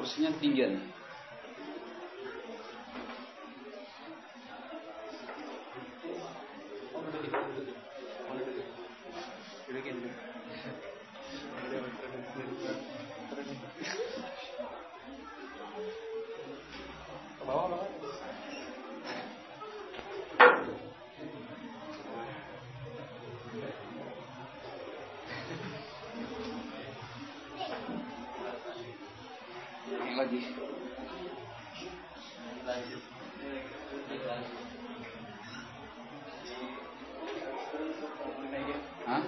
kursinya tinggian. Lagi. Hah?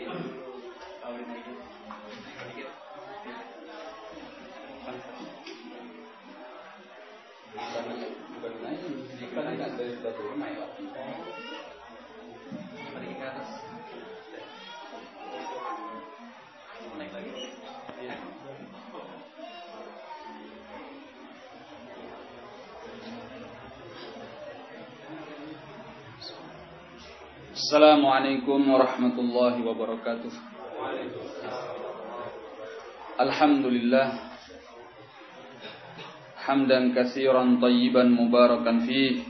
Bukan naik, bukan naik dari turun naik lagi. Naik ke atas. Naik lagi. Iya. Assalamualaikum warahmatullahi wabarakatuh. Alhamdulillah hamdan katsiran tayyiban mubarakan fih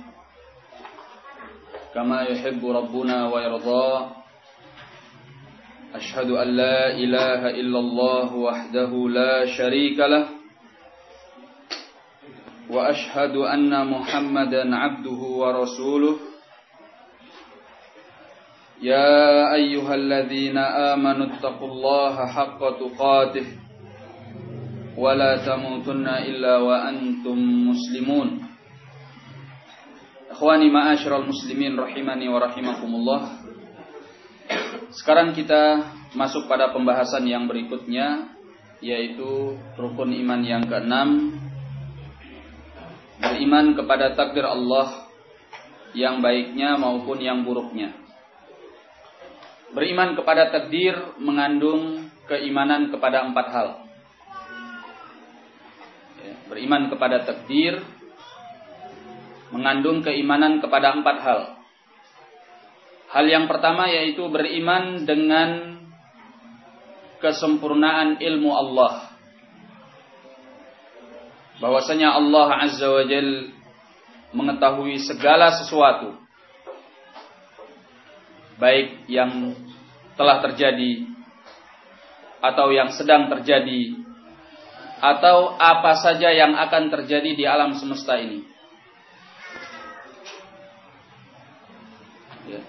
kama yuhibbu rabbuna wa yarda. Ashhadu an la ilaha illallah wahdahu la syarika lah wa ashhadu anna Muhammadan abduhu wa rasuluh. يا أيها الذين آمنوا اتقوا الله حق تقاته ولا تموتن إلا وأنتم مسلمون. Ikhwani ma'asyiral muslimin rahimani wa rahimakumullah. Sekarang kita masuk pada pembahasan yang berikutnya, yaitu rukun iman yang keenam, beriman kepada takdir Allah yang baiknya maupun yang buruknya. Beriman kepada takdir mengandung keimanan kepada 4 hal. Beriman kepada takdir mengandung keimanan kepada 4 hal. Hal yang pertama yaitu beriman dengan kesempurnaan ilmu Allah. Bahwasanya Allah Azza wa Jalla mengetahui segala sesuatu, baik yang telah terjadi atau yang sedang terjadi atau apa saja yang akan terjadi di alam semesta ini. Ya.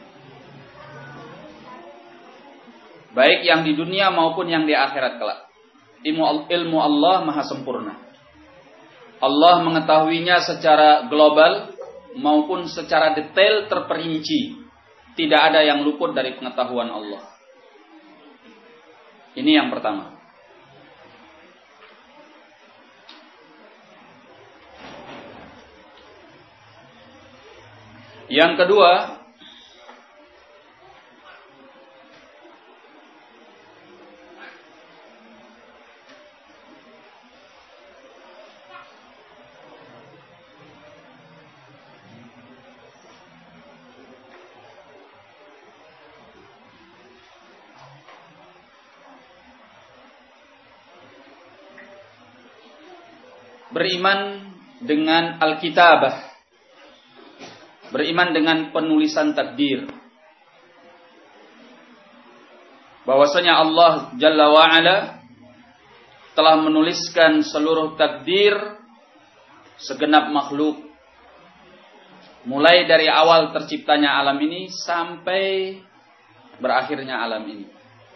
Baik yang di dunia maupun yang di akhirat kelak. Ilmu Allah maha sempurna. Allah mengetahuinya secara global maupun secara detail terperinci. Tidak ada yang luput dari pengetahuan Allah. Ini yang pertama. Yang kedua, beriman dengan Alkitabah, beriman dengan penulisan takdir. Bahwasanya Allah Jalla wa'ala telah menuliskan seluruh takdir segenap makhluk, mulai dari awal terciptanya alam ini sampai berakhirnya alam ini.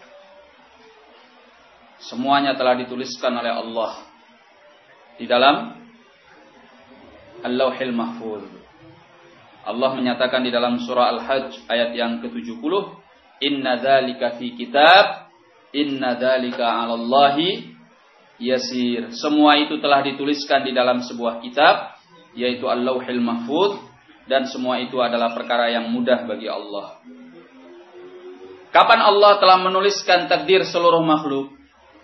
Semuanya telah dituliskan oleh Allah di dalam Al-Lauhil Mahfuz. Allah menyatakan di dalam surah Al-Hajj ayat yang ke-70, "Inna dzalika fi kitab, inna dzalika 'alallahi yasir." Semua itu telah dituliskan di dalam sebuah kitab, yaitu Al-Lauhil Mahfuz, dan semua itu adalah perkara yang mudah bagi Allah. Kapan Allah telah menuliskan takdir seluruh makhluk?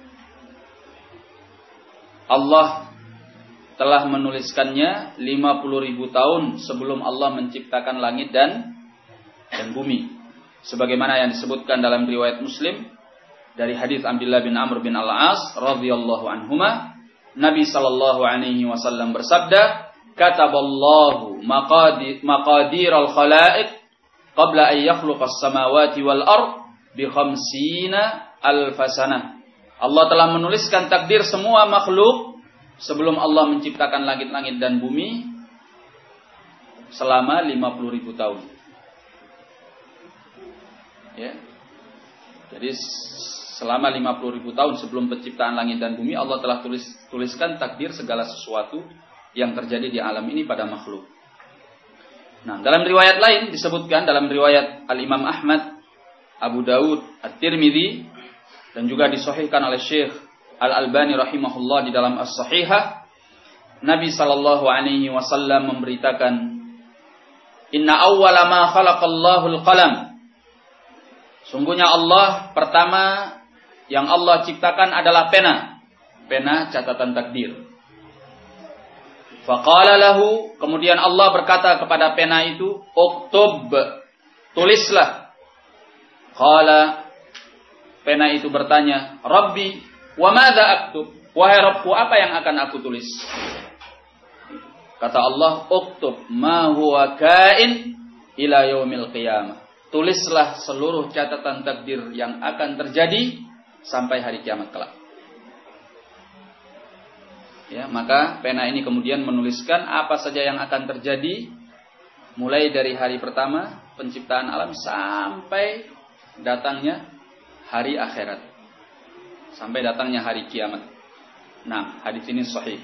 Allah telah menuliskannya 50.000 tahun sebelum Allah menciptakan langit dan bumi. Sebagaimana yang disebutkan dalam riwayat Muslim dari hadis Abdullah bin Amr bin Al-As radhiyallahu anhuma, Nabi sallallahu alaihi wasallam bersabda, "Kataballahu maqadiral khalaiq qabla an yakhluqas samawati wal ard bi 50 alf sanah." Allah telah menuliskan takdir semua makhluk sebelum Allah menciptakan langit-langit dan bumi selama 50.000 tahun. Ya. Jadi selama 50.000 tahun sebelum penciptaan langit dan bumi, Allah telah tuliskan takdir segala sesuatu yang terjadi di alam ini pada makhluk. Nah, dalam riwayat lain disebutkan, dalam riwayat Al-Imam Ahmad, Abu Daud, At-Tirmidzi, dan juga disahihkan oleh Syekh Al-Albani rahimahullah di dalam As-Sahihah, Nabi sallallahu alaihi wasallam memberitakan, "Inna awwala ma khalaqallahu al-qalam." Sungguhnya Allah pertama yang Allah ciptakan adalah pena. Pena catatan takdir. Faqala lahu, kemudian Allah berkata kepada pena itu, "Uktub," tulislah. Qala, pena itu bertanya, "Rabbi, wa madza aktub?" Wahai Rabbku, apa yang akan aku tulis? Kata Allah, "Uktub ma huwa kain ila yaumil qiyamah." Tulislah seluruh catatan takdir yang akan terjadi sampai hari kiamat kelak. Ya, maka pena ini kemudian menuliskan apa saja yang akan terjadi mulai dari hari pertama penciptaan alam sampai datangnya hari akhirat. Sampai datangnya hari kiamat. Nah, hadis ini sahih.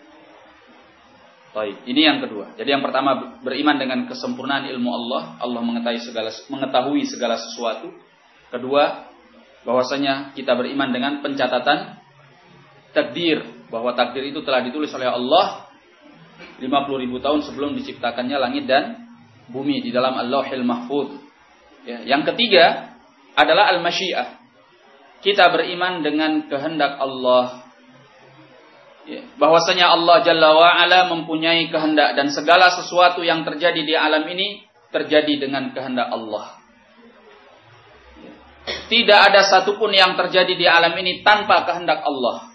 Baik, ini yang kedua. Jadi yang pertama, beriman dengan kesempurnaan ilmu Allah. Allah mengetahui segala sesuatu. Kedua, bahwasanya kita beriman dengan pencatatan takdir, bahwa takdir itu telah ditulis oleh Allah 50.000 tahun sebelum diciptakannya langit dan bumi di dalam Al-Lauhil Mahfuz. Ya, yang ketiga adalah al-masyiah. Kita beriman dengan kehendak Allah. Ya, bahwasanya Allah Jalla wa'ala mempunyai kehendak dan segala sesuatu yang terjadi di alam ini terjadi dengan kehendak Allah. Ya. Tidak ada satupun yang terjadi di alam ini tanpa kehendak Allah.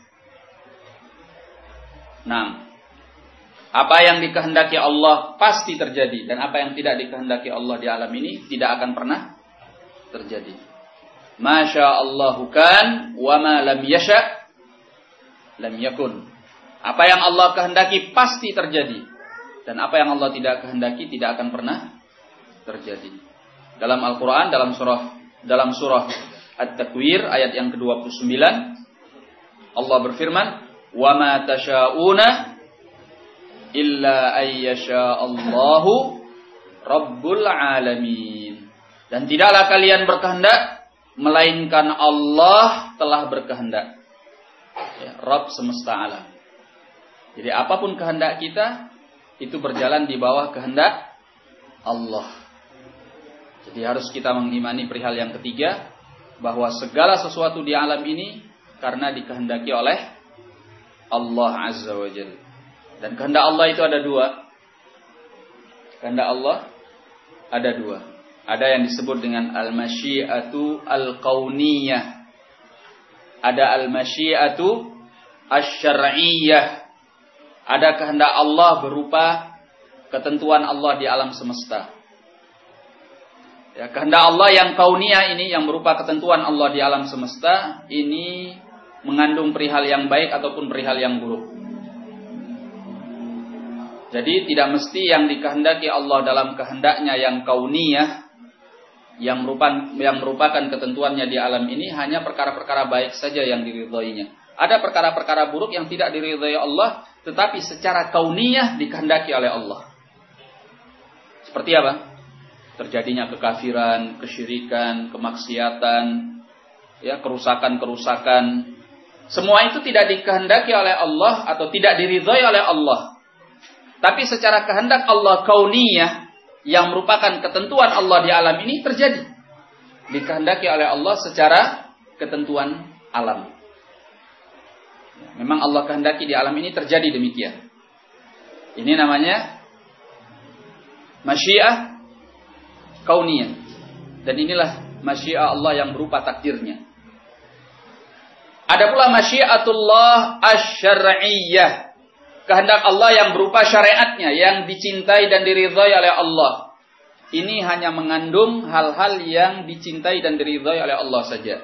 Nah, apa yang dikehendaki Allah pasti terjadi, dan apa yang tidak dikehendaki Allah di alam ini tidak akan pernah terjadi. Masya Allahu kan, wa ma lam yasha lam yakun. Apa yang Allah kehendaki pasti terjadi, dan apa yang Allah tidak kehendaki tidak akan pernah terjadi. Dalam Al-Quran, dalam surah At-Takwir ayat yang ke-29, Allah berfirman, "Wa ma tasha'una illa ayyasha Allahu Rabbul alamin." Dan tidaklah kalian berkehendak melainkan Allah telah berkehendak. Ya, Rabb semesta alam. Jadi apapun kehendak kita itu berjalan di bawah kehendak Allah. Jadi harus kita mengimani perihal yang ketiga, bahwa segala sesuatu di alam ini karena dikehendaki oleh Allah Azza wa Jalla. Dan kehendak Allah itu ada dua. Kehendak Allah ada dua. Ada yang disebut dengan al-masyiatu al-kauniyah. Ada al-masyiatu asy-syar'iyyah. Ada kehendak Allah berupa ketentuan Allah di alam semesta. Ya, kehendak Allah yang kauniyah ini, yang berupa ketentuan Allah di alam semesta, ini mengandung perihal yang baik ataupun perihal yang buruk. Jadi tidak mesti yang dikehendaki Allah dalam kehendaknya yang kauniyah, yang merupakan ketentuannya di alam ini, hanya perkara-perkara baik saja yang diridhoinya. Ada perkara-perkara buruk yang tidak diridhai Allah, tetapi secara kauniyah dikehendaki oleh Allah. Seperti apa? Terjadinya kekafiran, kesyirikan, kemaksiatan, ya, kerusakan-kerusakan. Semua itu tidak dikehendaki oleh Allah atau tidak diridhai oleh Allah. Tapi secara kehendak Allah kauniyah, yang merupakan ketentuan Allah di alam ini, terjadi. Dikehendaki oleh Allah secara ketentuan alam. Memang Allah kehendaki di alam ini terjadi demikian. Ini namanya masyiah kauniyah. Dan inilah masyiah Allah yang berupa takdirnya. Ada pula masyiatullah asy-syar'iyyah. Kehendak Allah yang berupa syariatnya, yang dicintai dan diridhai oleh Allah. Ini hanya mengandung hal-hal yang dicintai dan diridhai oleh Allah saja.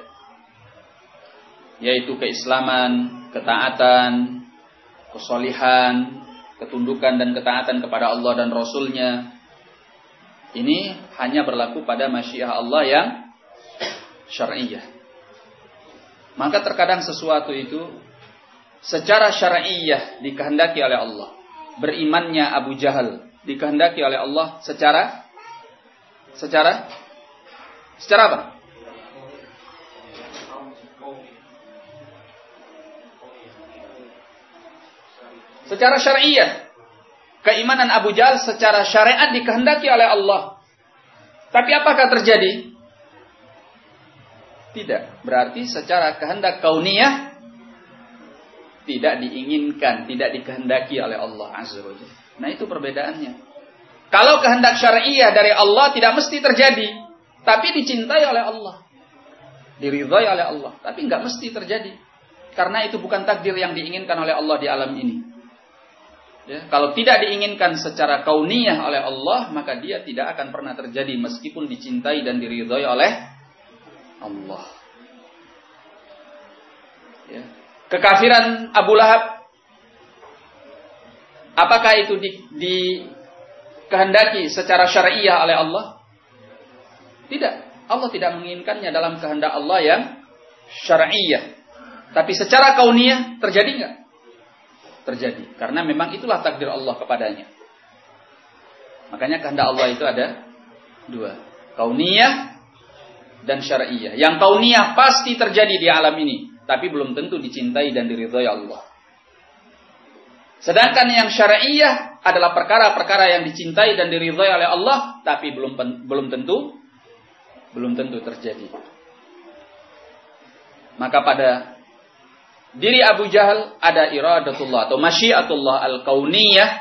Yaitu keislaman, ketaatan, kesolihan, ketundukan dan ketaatan kepada Allah dan Rasul-Nya. Ini hanya berlaku pada masyiah Allah yang syar'iyyah. Maka terkadang sesuatu itu secara syar'iyyah dikehendaki oleh Allah. Berimannya Abu Jahal dikehendaki oleh Allah secara apa? Secara syar'iyyah. Keimanan Abu Jahal secara syariat dikehendaki oleh Allah. Tapi apakah terjadi? Tidak. Berarti secara kehendak kauniyah tidak diinginkan, tidak dikehendaki oleh Allah Azza wa Jalla. Nah, itu perbedaannya. Kalau kehendak syar'iyyah dari Allah tidak mesti terjadi, tapi dicintai oleh Allah. Diridhai oleh Allah, tapi enggak mesti terjadi. Karena itu bukan takdir yang diinginkan oleh Allah di alam ini. Ya, kalau tidak diinginkan secara kauniyah oleh Allah, maka dia tidak akan pernah terjadi meskipun dicintai dan diridhai oleh Allah. Ya. Kekafiran Abu Lahab, apakah itu dikehendaki secara syar'iyyah oleh Allah? Tidak. Allah tidak menginginkannya dalam kehendak Allah yang syar'iyyah. Tapi secara kauniyah terjadi enggak? Terjadi. Karena memang itulah takdir Allah kepadanya. Makanya kehendak Allah itu ada dua. Kauniyah dan syar'iyyah. Yang kauniyah pasti terjadi di alam ini, tapi belum tentu dicintai dan diridhai Allah. Sedangkan yang syar'iyyah adalah perkara-perkara yang dicintai dan diridhai oleh Allah, tapi belum tentu terjadi. Maka pada diri Abu Jahal ada iradatullah atau masyiatullah al-kauniyah,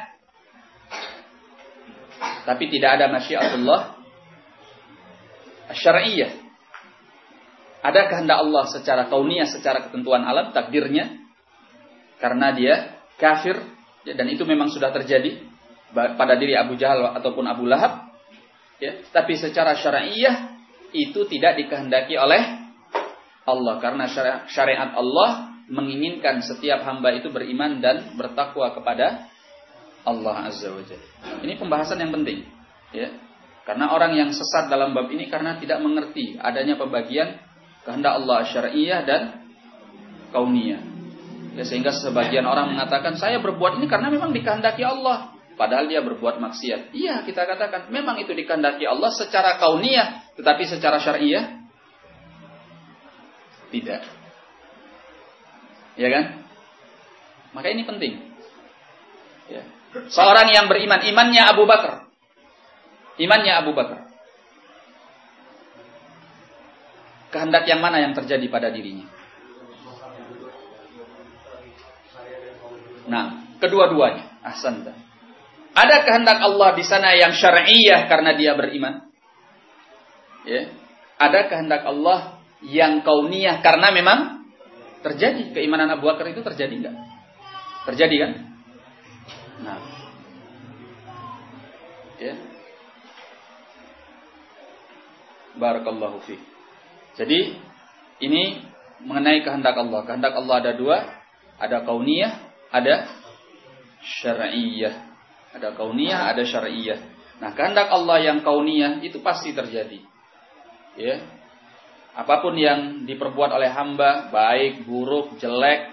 tapi tidak ada masyiatullah asy-syar'iyyah. Ada kehendak Allah secara kauniyah, secara ketentuan alam, takdirnya, karena dia kafir, dan itu memang sudah terjadi pada diri Abu Jahal ataupun Abu Lahab. Ya, tapi secara syar'iyyah itu tidak dikehendaki oleh Allah, karena syariat Allah menginginkan setiap hamba itu beriman dan bertakwa kepada Allah Azza wa Jalla. Ini pembahasan yang penting, ya. Karena orang yang sesat dalam bab ini karena tidak mengerti adanya pembagian kehendak Allah syar'iyyah dan kauniyah. Ya, sehingga sebagian orang mengatakan saya berbuat ini karena memang dikehendaki Allah, padahal dia berbuat maksiat. Iya, kita katakan memang itu dikehendaki Allah secara kauniyah, tetapi secara syar'iyyah tidak. Ya kan? Maka ini penting. Ya. Seorang yang beriman, imannya Abu Bakar. Kehendak yang mana yang terjadi pada dirinya? Nah, kedua-duanya. Ahsanta. Ada kehendak Allah di sana yang syar'iyyah karena dia beriman. Ya. Ada kehendak Allah yang kauniyah karena memang terjadi. Keimanan Abu Bakar itu terjadi enggak? Terjadi kan? Nah. Ya. Barakallahu fiik. Jadi ini mengenai kehendak Allah. Kehendak Allah ada dua, ada kauniyah, ada syar'iyyah. Ada kauniyah, ada syar'iyyah. Nah, kehendak Allah yang kauniyah itu pasti terjadi. Ya. Apapun yang diperbuat oleh hamba, baik, buruk, jelek,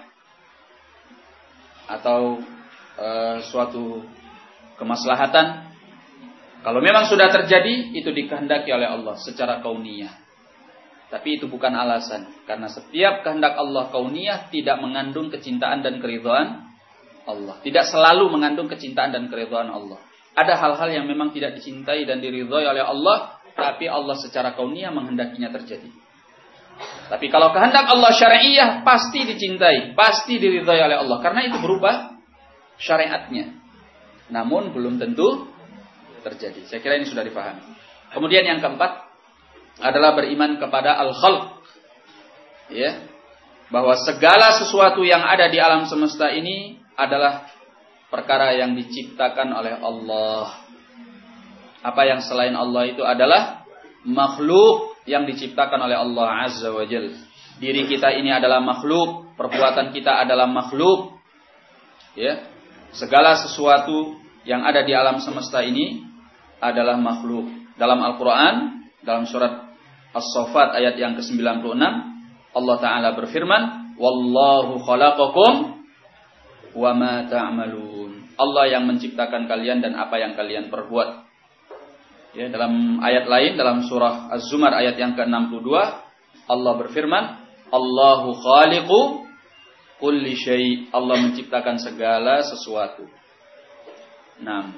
atau suatu kemaslahatan, kalau memang sudah terjadi, itu dikehendaki oleh Allah secara kauniyah. Tapi itu bukan alasan. Karena setiap kehendak Allah kauniyah tidak mengandung kecintaan dan keridhaan Allah. Tidak selalu mengandung kecintaan dan keridhaan Allah. Ada hal-hal yang memang tidak dicintai dan diridhai oleh Allah, tapi Allah secara kauniyah menghendakinya terjadi. Tapi kalau kehendak Allah syar'iyyah, pasti dicintai, pasti diridhai oleh Allah. Karena itu berupa syariatnya. Namun belum tentu terjadi. Saya kira ini sudah dipahami. Kemudian yang keempat adalah beriman kepada al-khalq. Ya. bahwa segala sesuatu yang ada di alam semesta ini adalah perkara yang diciptakan oleh Allah. Apa yang selain Allah itu adalah makhluk yang diciptakan oleh Allah Azza wa Jalla. Diri kita ini adalah makhluk, perbuatan kita adalah makhluk. Ya. Segala sesuatu yang ada di alam semesta ini adalah makhluk. Dalam Al-Qur'an, dalam surat As-Saffat ayat yang ke-96, Allah Ta'ala berfirman, Wallahu khalaqakum wa ma ta'malun. Allah yang menciptakan kalian dan apa yang kalian perbuat. Ya, dalam ayat lain, dalam surah Az-Zumar ayat yang ke-62, Allah berfirman, Allahu khaliqu kulli syai'. Allah menciptakan segala sesuatu. Nah,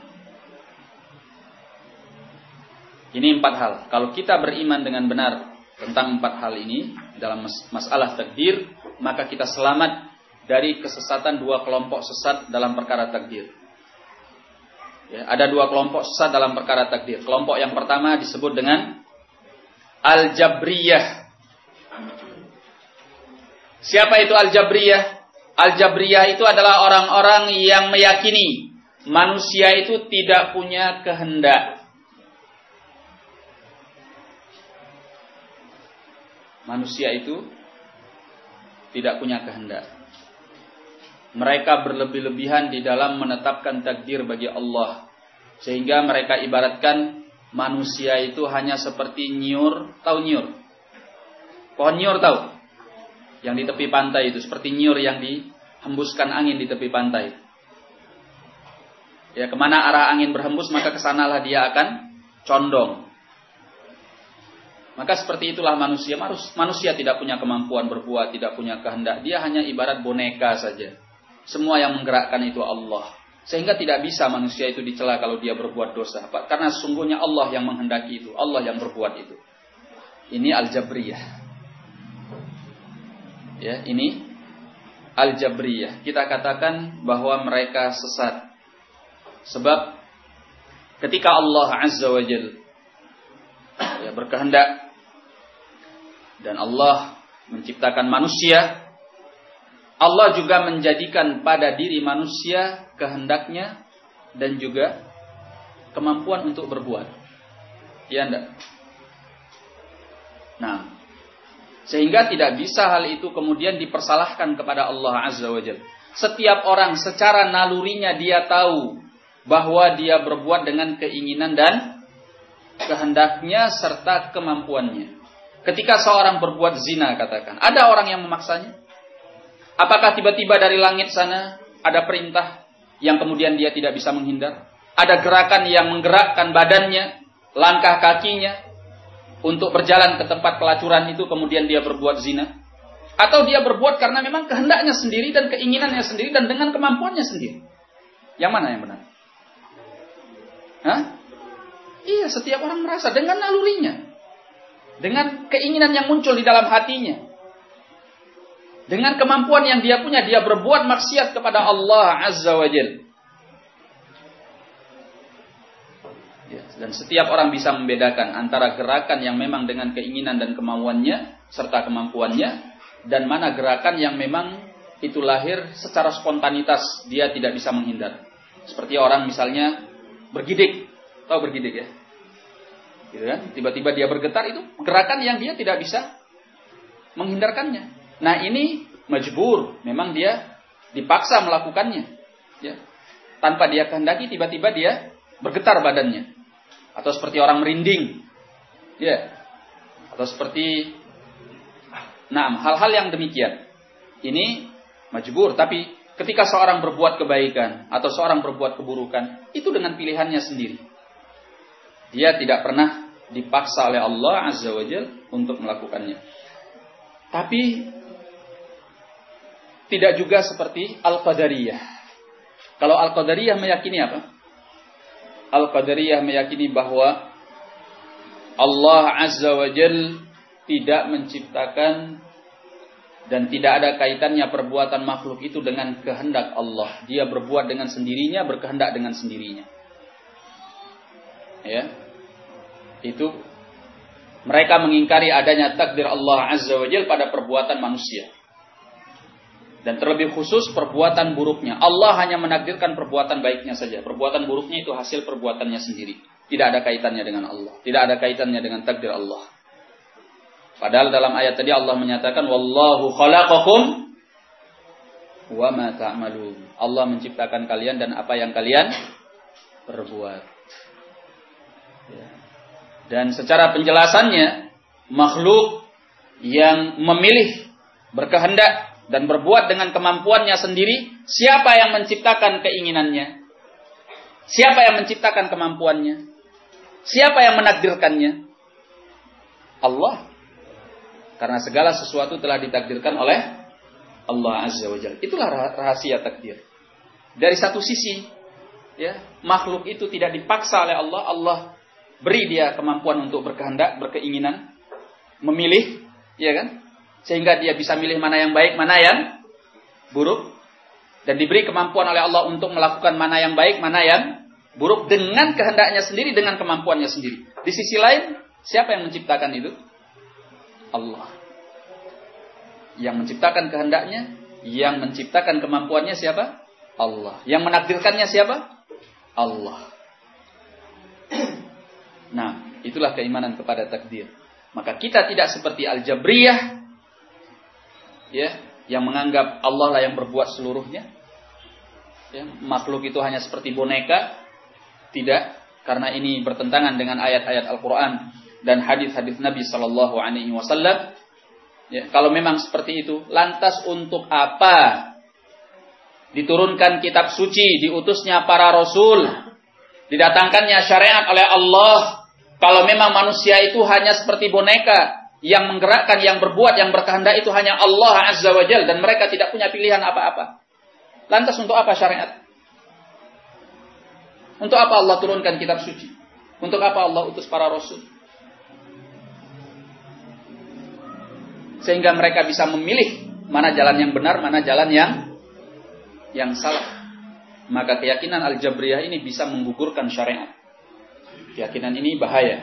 ini 4 hal. Kalau kita beriman dengan benar tentang 4 hal ini dalam masalah takdir, maka kita selamat dari kesesatan 2 kelompok sesat dalam perkara takdir. Ya, ada 2 kelompok sesat dalam perkara takdir. Kelompok yang pertama disebut dengan Al-Jabriyah. Siapa itu Al-Jabriyah? Al-Jabriyah itu adalah orang-orang yang meyakini manusia itu tidak punya kehendak. Manusia itu tidak punya kehendak. Mereka berlebih-lebihan di dalam menetapkan takdir bagi Allah. Sehingga mereka ibaratkan manusia itu hanya seperti nyur. Tahu nyur? Pohon nyur tahu? Yang di tepi pantai itu. Seperti nyur yang dihembuskan angin di tepi pantai. Ya, kemana arah angin berhembus, maka kesanalah dia akan condong. Maka seperti itulah manusia. Manusia tidak punya kemampuan berbuat, tidak punya kehendak. Dia hanya ibarat boneka saja. Semua yang menggerakkan itu Allah. Sehingga tidak bisa manusia itu dicela kalau dia berbuat dosa. Karena sesungguhnya Allah yang menghendaki itu. Allah yang berbuat itu. Ini Al-Jabriyah. Ya, ini Al-Jabriyah. Kita katakan bahwa mereka sesat. Sebab ketika Allah Azza wa Jalla berkehendak dan Allah menciptakan manusia, Allah juga menjadikan pada diri manusia kehendaknya dan juga kemampuan untuk berbuat. Ya enggak? Nah, sehingga tidak bisa hal itu kemudian dipersalahkan kepada Allah Azza wa Jalla. Setiap orang secara nalurinya dia tahu bahwa dia berbuat dengan keinginan dan kehendaknya serta kemampuannya. Ketika seorang berbuat zina, katakan, ada orang yang memaksanya? Apakah tiba-tiba dari langit sana ada perintah yang kemudian dia tidak bisa menghindar? Ada gerakan yang menggerakkan badannya, langkah kakinya untuk berjalan ke tempat pelacuran itu, kemudian dia berbuat zina? Atau dia berbuat karena memang kehendaknya sendiri dan keinginannya sendiri dan dengan kemampuannya sendiri? Yang mana yang benar? Hah? Iya, setiap orang merasa dengan nalurinya, dengan keinginan yang muncul di dalam hatinya, dengan kemampuan yang dia punya, dia berbuat maksiat kepada Allah Azza wa Jalla. Ya, dan setiap orang bisa membedakan antara gerakan yang memang dengan keinginan dan kemauannya serta kemampuannya, dan mana gerakan yang memang itu lahir secara spontanitas, dia tidak bisa menghindar. Seperti orang misalnya bergidik, tahu bergidik ya? Gitu kan? Tiba-tiba dia bergetar, itu gerakan yang dia tidak bisa menghindarkannya. Nah, ini majbur, memang dia dipaksa melakukannya. Ya. Tanpa dia kehendaki, tiba-tiba dia bergetar badannya. Atau seperti orang merinding. Ya. Atau seperti hal-hal yang demikian. Ini majbur, tapi ketika seorang berbuat kebaikan atau seorang berbuat keburukan, itu dengan pilihannya sendiri. Dia tidak pernah dipaksa oleh Allah Azza wa Jalla untuk melakukannya. Tapi tidak juga seperti Al-Qadariyah. Kalau Al-Qadariyah meyakini apa? Al-Qadariyah meyakini bahwa Allah Azza wa Jalla tidak menciptakan dan tidak ada kaitannya perbuatan makhluk itu dengan kehendak Allah. Dia berbuat dengan sendirinya, berkehendak dengan sendirinya. Ya. Itu mereka mengingkari adanya takdir Allah Azza wa Jalla pada perbuatan manusia. Dan terlebih khusus perbuatan buruknya. Allah hanya menakdirkan perbuatan baiknya saja. Perbuatan buruknya itu hasil perbuatannya sendiri. Tidak ada kaitannya dengan Allah. Tidak ada kaitannya dengan takdir Allah. Padahal dalam ayat tadi Allah menyatakan wallahu khalaqakum wa ma ta'malun. Allah menciptakan kalian dan apa yang kalian perbuat. Dan secara penjelasannya, makhluk yang memilih, berkehendak dan berbuat dengan kemampuannya sendiri, siapa yang menciptakan keinginannya? Siapa yang menciptakan kemampuannya? Siapa yang menakdirkannya? Allah. Karena segala sesuatu telah ditakdirkan oleh Allah Azza wa Jalla. Itulah rahasia takdir. Dari satu sisi, ya, makhluk itu tidak dipaksa oleh Allah. Allah beri dia kemampuan untuk berkehendak, berkeinginan, memilih, ya kan? Sehingga dia bisa milih mana yang baik, mana yang buruk. Dan diberi kemampuan oleh Allah untuk melakukan mana yang baik, mana yang buruk. Dengan kehendaknya sendiri, dengan kemampuannya sendiri. Di sisi lain, siapa yang menciptakan itu? Allah. Yang menciptakan kehendaknya, yang menciptakan kemampuannya siapa? Allah. Yang menakdirkannya siapa? Allah. Nah, itulah keimanan kepada takdir. Maka kita tidak seperti Al-Jabriyah, ya, yang menganggap Allah lah yang berbuat seluruhnya. Ya, makhluk itu hanya seperti boneka. Tidak, karena ini bertentangan dengan ayat-ayat Al-Quran dan hadis-hadis Nabi Sallallahu Alaihi Wasallam. Ya, kalau memang seperti itu, lantas untuk apa diturunkan kitab suci, diutusnya para rasul, didatangkannya syariat oleh Allah? Kalau memang manusia itu hanya seperti boneka, yang menggerakkan, yang berbuat, yang berkehendak itu hanya Allah Azza wa Jalla, dan mereka tidak punya pilihan apa-apa. Lantas untuk apa syariat? Untuk apa Allah turunkan kitab suci? Untuk apa Allah utus para rasul? Sehingga mereka bisa memilih mana jalan yang benar, mana jalan yang salah. Maka keyakinan Al-Jabriyah ini bisa menggugurkan syariat. Keyakinan ini bahaya.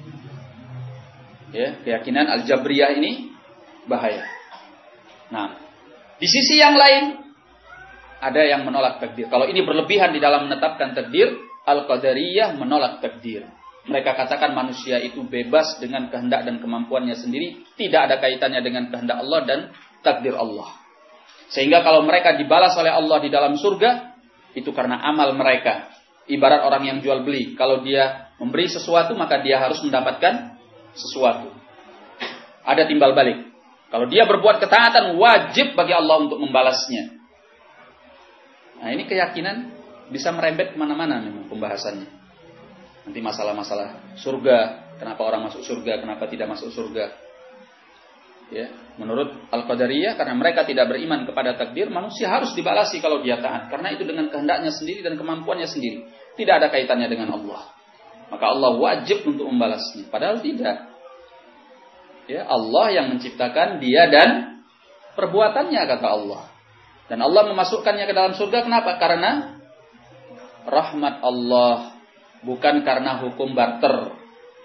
Ya, keyakinan Al-Jabriyah ini bahaya. Nah, di sisi yang lain ada yang menolak takdir. Kalau ini berlebihan di dalam menetapkan takdir, Al-Qadariyah menolak takdir. Mereka katakan manusia itu bebas dengan kehendak dan kemampuannya sendiri, tidak ada kaitannya dengan kehendak Allah dan takdir Allah. Sehingga kalau mereka dibalas oleh Allah di dalam surga, itu karena amal mereka. Ibarat orang yang jual beli, kalau dia memberi sesuatu maka dia harus mendapatkan sesuatu. Ada timbal balik. Kalau dia berbuat ketaatan, wajib bagi Allah untuk membalasnya. Nah, ini keyakinan bisa merembet kemana-mana memang pembahasannya. Nanti masalah-masalah surga, kenapa orang masuk surga, kenapa tidak masuk surga. Ya, menurut Al-Qadariyah, karena mereka tidak beriman kepada takdir, manusia harus dibalasi kalau dia taat, karena itu dengan kehendaknya sendiri dan kemampuannya sendiri, tidak ada kaitannya dengan Allah. Maka Allah wajib untuk membalasnya, padahal tidak. Ya, Allah yang menciptakan dia dan perbuatannya, kata Allah. Dan Allah memasukkannya ke dalam surga, kenapa? Karena rahmat Allah, bukan karena hukum barter.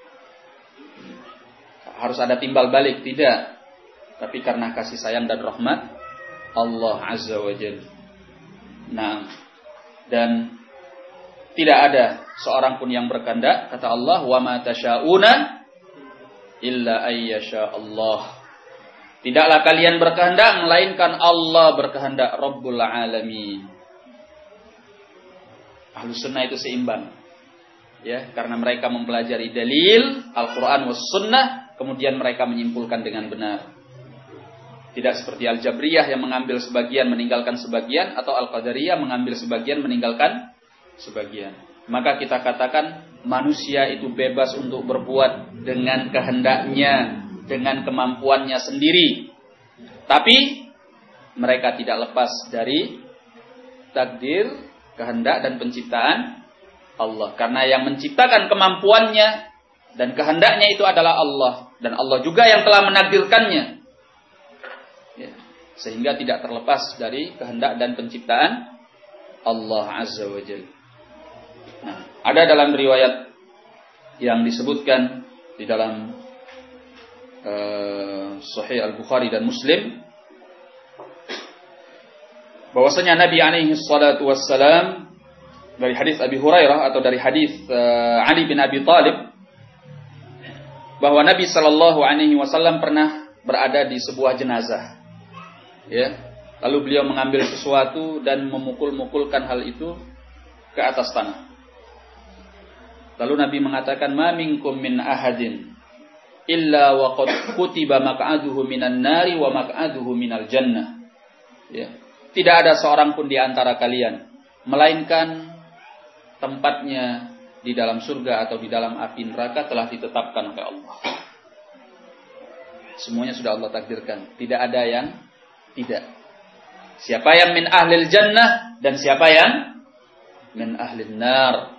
Harus ada timbal balik, tidak. Tapi karena kasih sayang dan rahmat Allah Azza wa Jalla. Nah, dan tidak ada seorang pun yang berkehendak, kata Allah, wa ma tasyauna illa ayyasha Allah. Tidaklah kalian berkehendak melainkan Allah berkehendak, Rabbul Alamin. Ahlus Sunnah itu seimbang. Ya, karena mereka mempelajari dalil Al-Quran was Sunnah, kemudian mereka menyimpulkan dengan benar. Tidak seperti Al-Jabriyah yang mengambil sebagian meninggalkan sebagian, atau Al-Qadariyah mengambil sebagian meninggalkan sebagian. Maka kita katakan manusia itu bebas untuk berbuat dengan kehendaknya, dengan kemampuannya sendiri. Tapi mereka tidak lepas dari takdir, kehendak dan penciptaan Allah. Karena yang menciptakan kemampuannya dan kehendaknya itu adalah Allah. Dan Allah juga yang telah menakdirkannya. Ya, sehingga tidak terlepas dari kehendak dan penciptaan Allah Azza wa Jalla. Nah, ada dalam riwayat yang disebutkan di dalam Sahih Al-Bukhari dan Muslim, bahwasanya Nabi alaihi salatu wassalam, dari hadis Abi Hurairah atau dari hadis Ali bin Abi Thalib, bahwa Nabi sallallahu alaihi wasallam pernah berada di sebuah jenazah. Ya. Lalu beliau mengambil sesuatu dan memukul-mukulkan hal itu ke atas tanah. Lalu Nabi mengatakan, "Ma minkum min ahadin illa wa qad kutiba maq'aduhu minan nari wa maq'aduhu minal jannah." Ya. Tidak ada seorang pun di antara kalian melainkan tempatnya di dalam surga atau di dalam api neraka telah ditetapkan oleh Allah. Semuanya sudah Allah takdirkan. Tidak ada yang tidak. Siapa yang min ahlil jannah dan siapa yang min ahlin nar.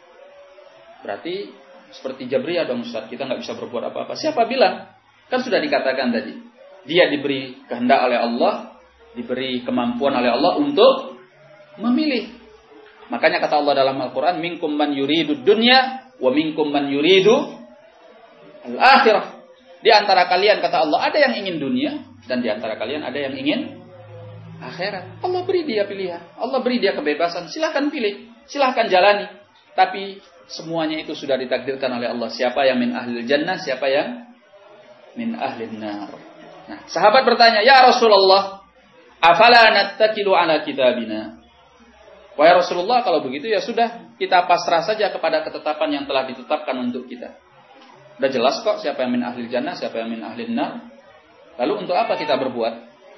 Berarti seperti Jabriyah dong Ustaz. Kita nggak bisa berbuat apa-apa. Siapa bilang? Kan sudah dikatakan tadi. Dia diberi kehendak oleh Allah, diberi kemampuan oleh Allah untuk memilih. Makanya kata Allah dalam Al-Quran, minkum man yuridu dunya wa minkum man yuridu al-akhirah. Di antara kalian, kata Allah, ada yang ingin dunia, dan di antara kalian ada yang ingin akhirat. Allah beri dia pilihan, Allah beri dia kebebasan. Silahkan pilih, silahkan jalani. Tapi semuanya itu sudah ditakdirkan oleh Allah. Siapa yang min ahlil jannah, siapa yang min ahlin nar. Nah, sahabat bertanya, "Ya Rasulullah, afala nattakilu ala kitabina?" Wahai Rasulullah, kalau begitu ya sudah, kita pasrah saja kepada ketetapan yang telah ditetapkan untuk kita. Udah jelas kok siapa yang min ahlil jannah, siapa yang min ahlin nar. Lalu untuk apa kita berbuat?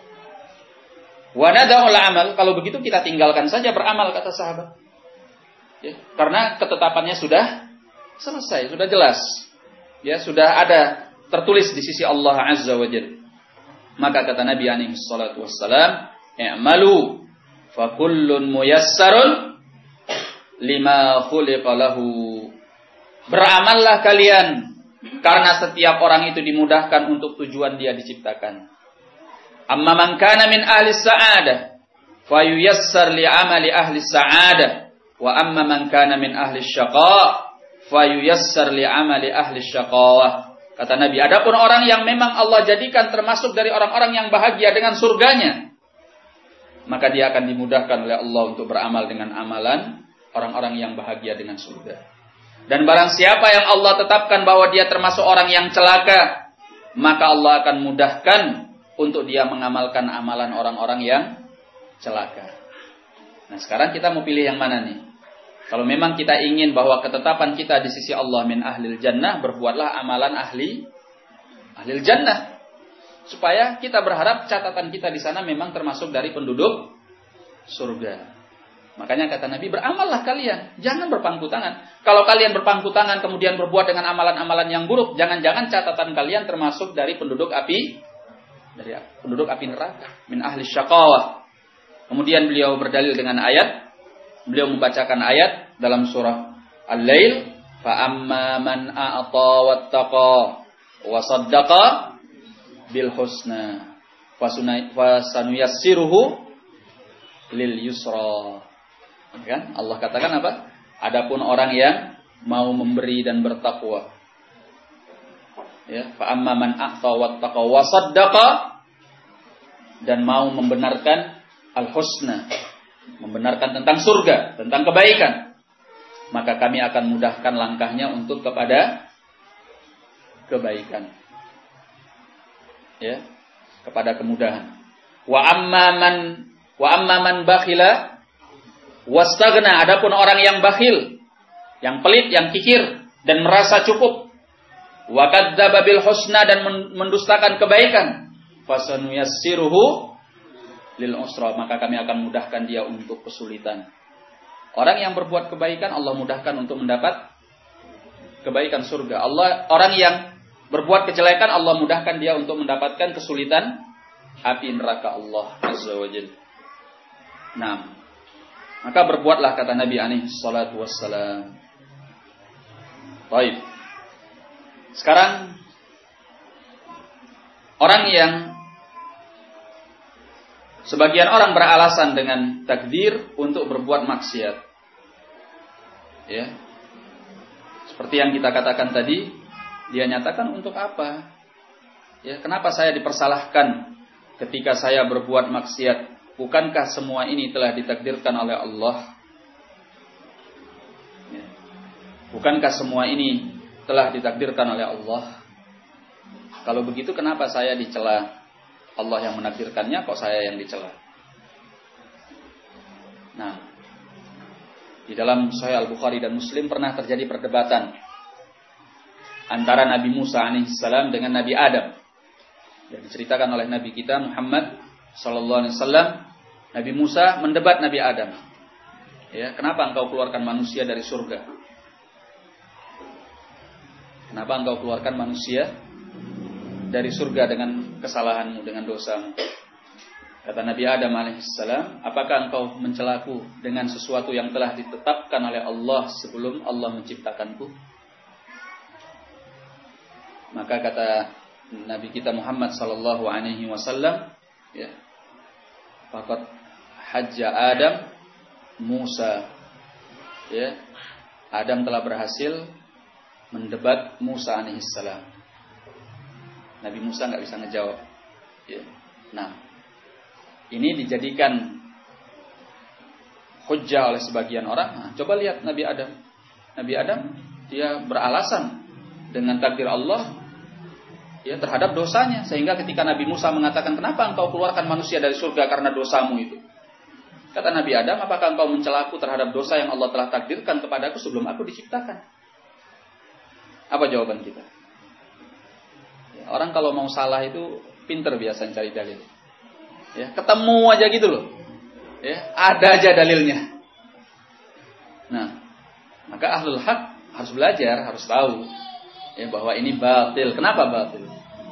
Wa nada'ul amal, kalau begitu kita tinggalkan saja beramal, kata sahabat. Ya, karena ketetapannya sudah selesai, sudah jelas. Ya, sudah ada tertulis di sisi Allah Azza wa Jalla. Maka kata Nabi alaihi salatu wassalam, "I'malu fakullun muyassarun lima khuliqa lahu." Beramallah kalian, karena setiap orang itu dimudahkan untuk tujuan dia diciptakan. Amma man kana min ahli sa'adah fayuyassar li amali ahli sa'adah, wa amma man kana min ahli syaqa fayuyassar li amali ahli syaqawah. Kata Nabi, adapun orang yang memang Allah jadikan termasuk dari orang-orang yang bahagia dengan surganya, maka dia akan dimudahkan oleh Allah untuk beramal dengan amalan orang-orang yang bahagia dengan surga. Dan barang siapa yang Allah tetapkan bahwa dia termasuk orang yang celaka, maka Allah akan mudahkan untuk dia mengamalkan amalan orang-orang yang celaka. Nah, sekarang kita mau pilih yang mana nih? Kalau memang kita ingin bahwa ketetapan kita di sisi Allah min ahlil jannah, berbuatlah amalan ahlil jannah. Supaya kita berharap catatan kita di sana memang termasuk dari penduduk surga. Makanya kata Nabi, beramallah kalian, jangan berpangku tangan. Kalau kalian berpangku tangan kemudian berbuat dengan amalan-amalan yang buruk, jangan-jangan catatan kalian termasuk dari penduduk api neraka, min ahli syaqawah. Kemudian beliau berdalil dengan ayat, beliau membacakan ayat dalam surah Al-Lail, fa amma man a'ta wattaqa wa saddaqa bil husna fasanuyassiruhu lil yusra. Kan Allah katakan apa? Adapun orang yang mau memberi dan bertakwa, ya, fa amma man a'ta wattaqa wa saddaqa, dan mau membenarkan al husna, membenarkan tentang surga, tentang kebaikan, maka kami akan mudahkan langkahnya untuk kepada kebaikan. Ya, kepada kemudahan. Wa amma man bakhila wastaghna, adapun orang yang bakhil, yang pelit, yang kikir dan merasa cukup, wa kadzdzaba bil husna, dan mendustakan kebaikan, fasanuyassiruhu lil usra, maka kami akan mudahkan dia untuk kesulitan. Orang yang berbuat kebaikan Allah mudahkan untuk mendapat kebaikan surga. Orang yang berbuat kejelekan Allah mudahkan dia untuk mendapatkan kesulitan api neraka Allah Azza wa Jalla. Nah, maka berbuatlah, kata Nabi alaihi salatu wassalam. Baik. Sekarang orang yang sebagian orang beralasan dengan takdir untuk berbuat maksiat. Ya. Seperti yang kita katakan tadi, dia nyatakan untuk apa? Ya, kenapa saya dipersalahkan ketika saya berbuat maksiat? bukankah semua ini telah ditakdirkan oleh Allah? Bukankah semua ini telah ditakdirkan oleh Allah? Kalau begitu kenapa saya dicela? Allah yang menakdirkannya, kok saya yang dicela? Nah, di dalam Sahih Al-Bukhari dan Muslim pernah terjadi perdebatan antara Nabi Musa alaihissalam dengan Nabi Adam. Yang diceritakan oleh Nabi kita Muhammad sallallahu alaihi wasallam, Nabi Musa mendebat Nabi Adam. Ya, kenapa engkau keluarkan manusia dari surga? Kenapa engkau keluarkan manusia dari surga dengan kesalahanmu, dengan dosamu? Kata Nabi Adam alaihissalam, apakah engkau mencelaku dengan sesuatu yang telah ditetapkan oleh Allah sebelum Allah menciptakanku? Maka kata Nabi kita Muhammad sallallahu alaihi wasallam, ya, faqad hajja Adam Musa. Ya, Adam telah berhasil mendebat Musa alaihissalam. Nabi Musa enggak bisa ngejawab. Ya. Nah, ini dijadikan hujjah oleh sebagian orang. Nah, coba lihat Nabi Adam. Nabi Adam dia beralasan dengan takdir Allah ya terhadap dosanya, sehingga ketika Nabi Musa mengatakan, kenapa engkau keluarkan manusia dari surga karena dosamu itu? Kata Nabi Adam, apakah engkau mencelaku terhadap dosa yang Allah telah takdirkan kepadaku sebelum aku diciptakan? Apa jawaban kita? Ya, orang kalau mau salah itu pinter biasa cari dalil. Ya, ketemu aja gitu loh. Ya, ada aja dalilnya. Nah, maka ahlul haq harus belajar, harus tahu ya bahwa ini batil. Kenapa batil?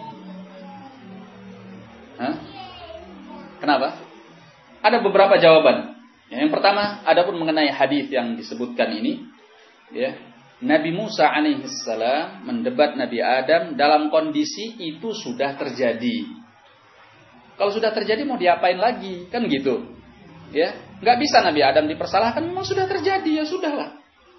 Hah? Kenapa? Ada beberapa jawaban. Ya, yang pertama, adapun mengenai hadis yang disebutkan ini, ya, Nabi Musa alaihissalam mendebat Nabi Adam dalam kondisi itu sudah terjadi. Kalau sudah terjadi mau diapain lagi? Kan gitu. Ya, nggak bisa Nabi Adam dipersalahkan, memang sudah terjadi, ya sudahlah.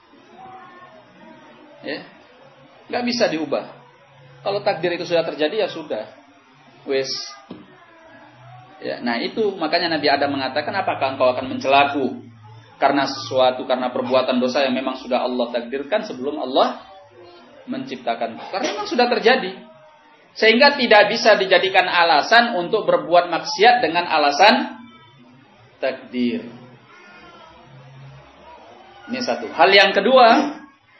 Ya. Nggak bisa diubah. Kalau takdir itu sudah terjadi, ya sudah. Wes. Ya, nah itu makanya Nabi Adam mengatakan, apakah engkau akan mencelaku karena sesuatu, karena perbuatan dosa yang memang sudah Allah takdirkan sebelum Allah menciptakan? Karena memang sudah terjadi. Sehingga tidak bisa dijadikan alasan untuk berbuat maksiat dengan alasan takdir. Ini satu. Hal yang kedua,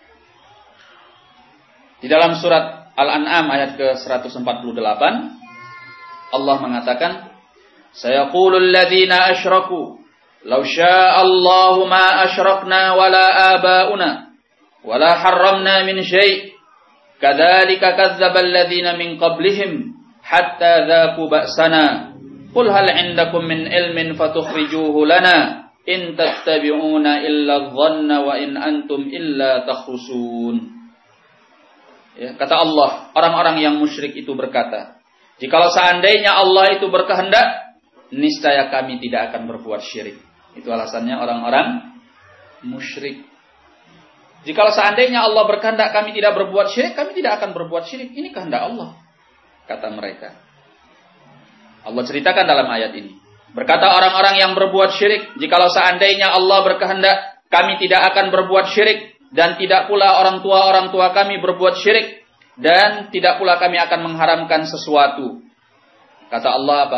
di dalam surat Al-An'am ayat ke-148, Allah mengatakan, sayaqulul ladzina asyraku law syaa'a Allahu ma asyrakna wala abauna wala harramna min syai'. Kadzalika kadzdzabal ladzina min qablihim hatta dzaqu ba'sana. Qul hal 'indakum min ilmin fatukhrijuhu lana in tattabi'una illa adh-dhanna wa in antum illa takhrusun. Ya, kata Allah, orang-orang yang musyrik itu berkata, jikalau seandainya Allah itu berkehendak, niscaya kami tidak akan berbuat syirik. Itu alasannya orang-orang musyrik. Jikalau seandainya Allah berkehendak kami tidak berbuat syirik, kami tidak akan berbuat syirik. Ini kehendak Allah, kata mereka. Allah ceritakan dalam ayat ini. Berkata orang-orang yang berbuat syirik, jikalau seandainya Allah berkehendak kami tidak akan berbuat syirik, dan tidak pula orang tua kami berbuat syirik, dan tidak pula kami akan mengharamkan sesuatu. Kata Allah apa?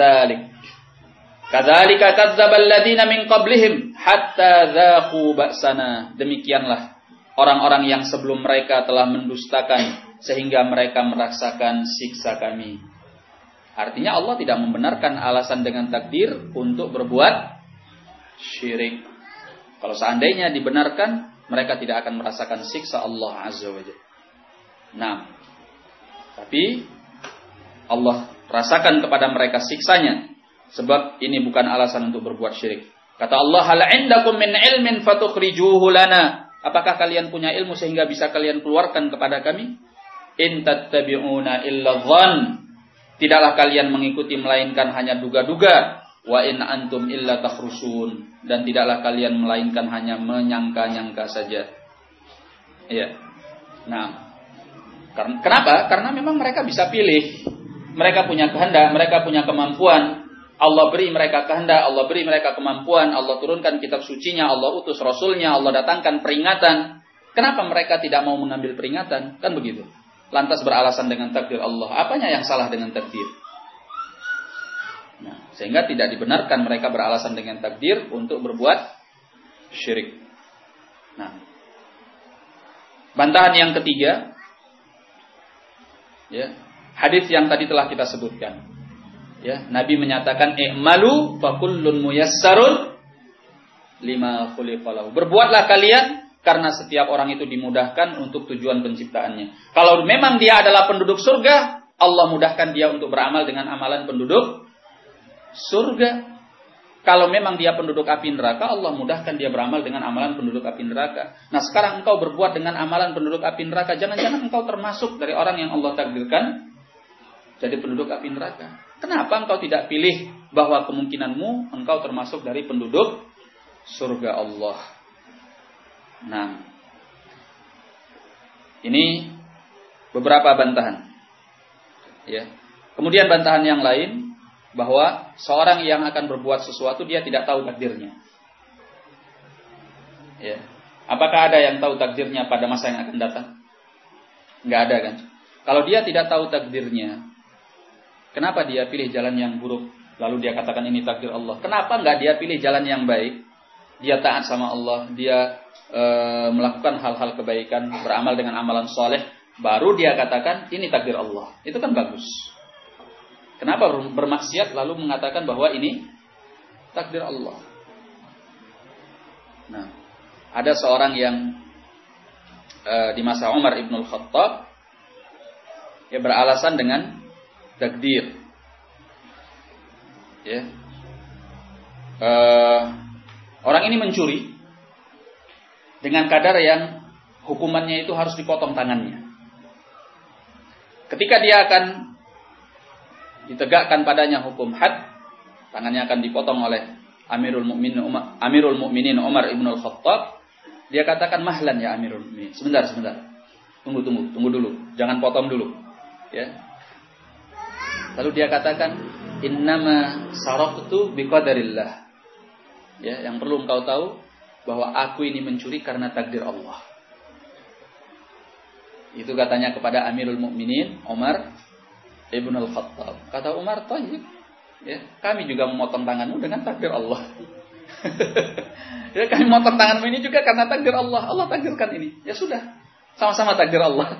Kadzalika kadzdzabal ladzina min qablihim hatta dzaqu ba'sana. Demikianlah orang-orang yang sebelum mereka telah mendustakan sehingga mereka merasakan siksa kami. Artinya Allah tidak membenarkan alasan dengan takdir untuk berbuat syirik. Kalau seandainya dibenarkan, mereka tidak akan merasakan siksa Allah Azza wa Jalla. Nah, tapi Allah rasakan kepada mereka siksanya, sebab ini bukan alasan untuk berbuat syirik. Kata Allah, hal indakum min ilmin fatukhrijuhu lana. Apakah kalian punya ilmu sehingga bisa kalian keluarkan kepada kami? In tattabi'una illa dhann. Tidaklah kalian mengikuti melainkan hanya duga-duga. Wa in antum illa takhrusun. Dan tidaklah kalian melainkan hanya menyangka-nyangka saja. Iya. Nah, kenapa? Karena memang mereka bisa pilih. Mereka punya kehendak, mereka punya kemampuan. Allah beri mereka kehendak, Allah beri mereka kemampuan, Allah turunkan kitab sucinya, Allah utus rasulnya, Allah datangkan peringatan. Kenapa mereka tidak mau mengambil peringatan? Kan begitu. Lantas beralasan dengan takdir Allah. Apanya yang salah dengan takdir? Nah, sehingga tidak dibenarkan mereka beralasan dengan takdir untuk berbuat syirik. Nah, bantahan yang ketiga, ya, hadis yang tadi telah kita sebutkan. Ya, Nabi menyatakan i'malu fa kullun muyassarun lima khuliqa lahu. Berbuatlah kalian karena setiap orang itu dimudahkan untuk tujuan penciptaannya. Kalau memang dia adalah penduduk surga, Allah mudahkan dia untuk beramal dengan amalan penduduk surga. Kalau memang dia penduduk api neraka, Allah mudahkan dia beramal dengan amalan penduduk api neraka. Nah, sekarang engkau berbuat dengan amalan penduduk api neraka, jangan-jangan engkau termasuk dari orang yang Allah takdirkan jadi penduduk api neraka. Kenapa engkau tidak pilih bahwa kemungkinanmu engkau termasuk dari penduduk surga Allah? Nah, ini beberapa bantahan. Ya. Kemudian bantahan yang lain, bahwa seorang yang akan berbuat sesuatu dia tidak tahu takdirnya. Ya. Apakah ada yang tahu takdirnya pada masa yang akan datang? Enggak ada kan? Kalau dia tidak tahu takdirnya, kenapa dia pilih jalan yang buruk? Lalu dia katakan ini takdir Allah. Kenapa enggak dia pilih jalan yang baik? Dia taat sama Allah, dia melakukan hal-hal kebaikan, beramal dengan amalan soleh, baru dia katakan ini takdir Allah. Itu kan bagus. Kenapa bermaksiat lalu mengatakan bahwa ini takdir Allah? Nah, ada seorang yang di masa Umar ibn al-Khattab, ya, beralasan dengan takdir. Ya. Orang ini mencuri dengan kadar yang hukumannya itu harus dipotong tangannya. Ketika dia akan ditegakkan padanya hukum had, tangannya akan dipotong oleh Amirul Mukminin Umar ibn al-Khattab. Dia katakan, mahlan ya Amirul Mukminin. Sebentar. Tunggu dulu. Jangan potong dulu. Ya. Lalu dia katakan, innama saraqtu biqadarillah. Ya, yang perlu engkau tahu bahwa aku ini mencuri karena takdir Allah. Itu katanya kepada Amirul Mukminin Umar ibn al-Khattab. Kata Umar, "Thayyib. Ya, kami juga memotong tanganmu dengan takdir Allah." Ya, kami memotong tanganmu ini juga karena takdir Allah. Allah takdirkan ini. Ya sudah, sama-sama takdir Allah.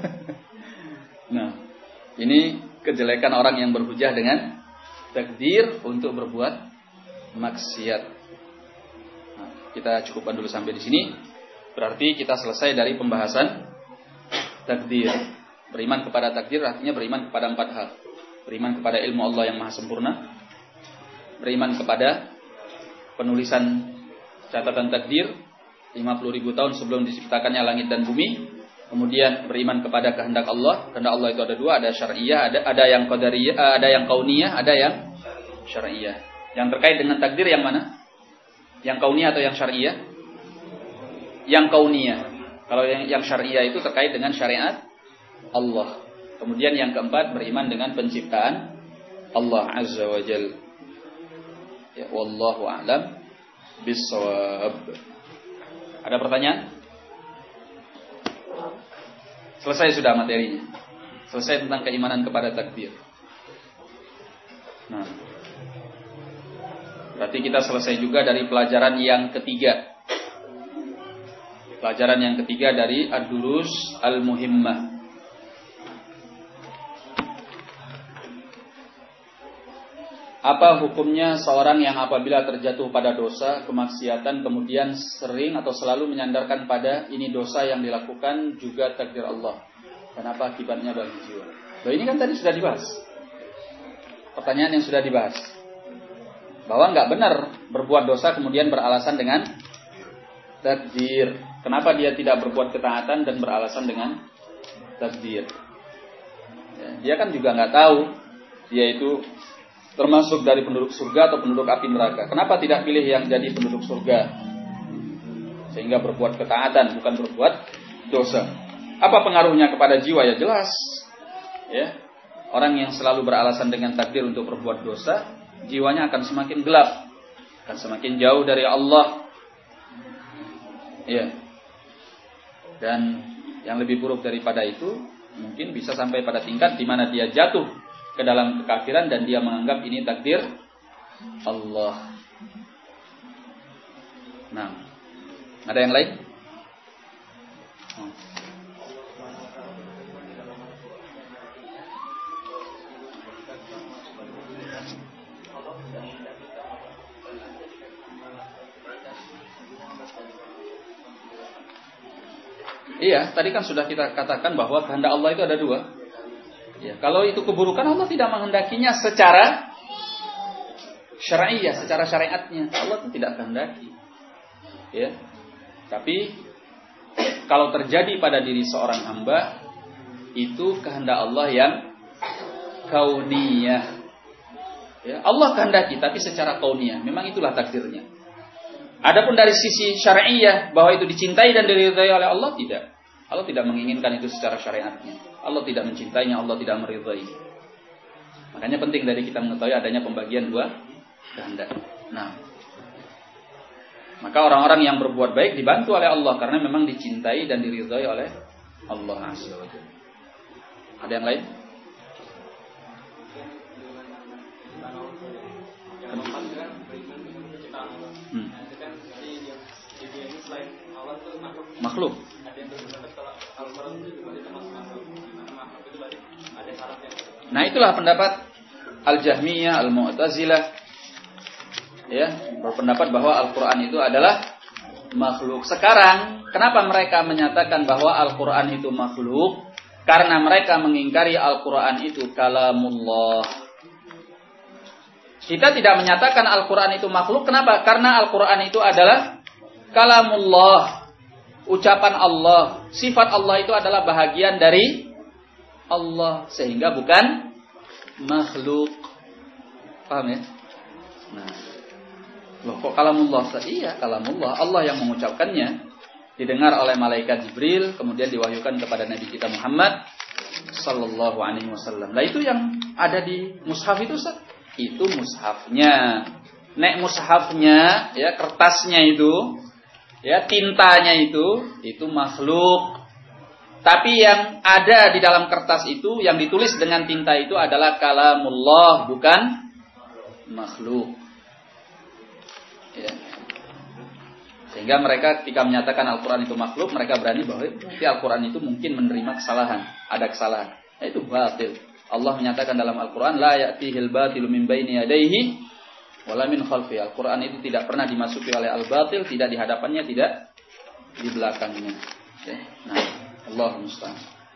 Nah, ini kejelekan orang yang berhujah dengan takdir untuk berbuat maksiat. Nah, kita cukupkan dulu sampai di sini. Berarti kita selesai dari pembahasan takdir. Beriman kepada takdir artinya beriman kepada 4 hal. Beriman kepada ilmu Allah yang maha sempurna. Beriman kepada penulisan catatan takdir 50.000 tahun sebelum diciptakannya langit dan bumi. Kemudian beriman kepada kehendak Allah. Kehendak Allah itu ada 2, ada syar'iyah, ada yang qadariyah, ada yang kauniyah, ada yang syar'iyah. Yang terkait dengan takdir yang mana? Yang kauniyah atau yang syar'iyah? Yang kauniyah. Kalau yang syar'iyah itu terkait dengan syariat Allah. Kemudian yang keempat, beriman dengan penciptaan Allah Azza wa Jalla. Ya, wallahu a'lam bissawab. Ada pertanyaan? Selesai sudah materinya. Selesai tentang keimanan kepada takdir. Nah, berarti kita selesai juga dari pelajaran yang ketiga. Pelajaran yang ketiga dari Ad-Durus Al-Muhimmah. Apa hukumnya seorang yang apabila terjatuh pada dosa, kemaksiatan, kemudian sering atau selalu menyandarkan pada ini dosa yang dilakukan juga takdir Allah, dan apa akibatnya bagi jiwa? Loh, ini kan tadi sudah dibahas. Pertanyaan yang sudah dibahas, bahwa nggak benar berbuat dosa kemudian beralasan dengan takdir. Kenapa dia tidak berbuat ketaatan dan beralasan dengan takdir? Ya, dia kan juga nggak tahu dia itu termasuk dari penduduk surga atau penduduk api neraka. Kenapa tidak pilih yang jadi penduduk surga? Sehingga berbuat ketaatan, bukan berbuat dosa. Apa pengaruhnya kepada jiwa? Ya jelas. Ya. Orang yang selalu beralasan dengan takdir untuk berbuat dosa, jiwanya akan semakin gelap, akan semakin jauh dari Allah. Ya. Dan yang lebih buruk daripada itu, mungkin bisa sampai pada tingkat di mana dia jatuh ke dalam kekafiran dan dia menganggap ini takdir Allah. Nah, ada yang lain? Iya, tadi kan sudah kita katakan bahwa kehendak Allah itu ada dua. Ya, kalau itu keburukan, Allah tidak menghendakinya secara syar'iyah, secara syariatnya. Allah itu tidak kehendaki. Ya. Tapi kalau terjadi pada diri seorang hamba, itu kehendak Allah yang kauniyah. Ya, Allah kehendaki, tapi secara kauniyah. Memang itulah takdirnya. Adapun dari sisi syar'iyah bahwa itu dicintai dan diridhai oleh Allah, tidak. Allah tidak menginginkan itu secara syariatnya. Allah tidak mencintainya, Allah tidak meridhai. Makanya penting dari kita mengetahui adanya pembagian dua kehendak. Nah, maka orang-orang yang berbuat baik dibantu oleh Allah karena memang dicintai dan diridhai oleh Allah Azza wa Jalla. Ada yang lain? Makhluk. Nah, itulah pendapat Al-Jahmiyah, Al-Mu'tazilah, ya, berpendapat bahwa Al-Quran itu adalah makhluk. Sekarang, kenapa mereka menyatakan bahwa Al-Quran itu makhluk? Karena mereka mengingkari Al-Quran itu kalamullah. Kita tidak menyatakan Al-Quran itu makhluk. Kenapa? Karena Al-Quran itu adalah kalamullah, ucapan Allah. Sifat Allah itu adalah bahagian dari Allah, sehingga bukan makhluk. Paham ya? Nah, loh, kok kalamullah? Iya, kalamullah. Allah yang mengucapkannya, didengar oleh malaikat Jibril, kemudian diwahyukan kepada Nabi kita Muhammad sallallahu alaihi wasallam. Nah, itu yang ada di mushaf itu, Ustaz. Itu mushafnya. Nek mushafnya, ya, kertasnya itu, ya, tintanya itu makhluk. Tapi yang ada di dalam kertas itu, yang ditulis dengan tinta itu adalah kalamullah, bukan makhluk. Ya. Sehingga mereka ketika menyatakan Al-Quran itu makhluk, mereka berani bahwa Al-Quran itu mungkin menerima kesalahan, ada kesalahan. Nah, itu batil. Allah menyatakan dalam Al-Quran, la ya'tihil batilu min baini yadayhi wala min khalfi. Al-Quran itu tidak pernah dimasuki oleh al-batil, tidak di hadapannya, tidak di belakangnya. Nah, Allah musta'an.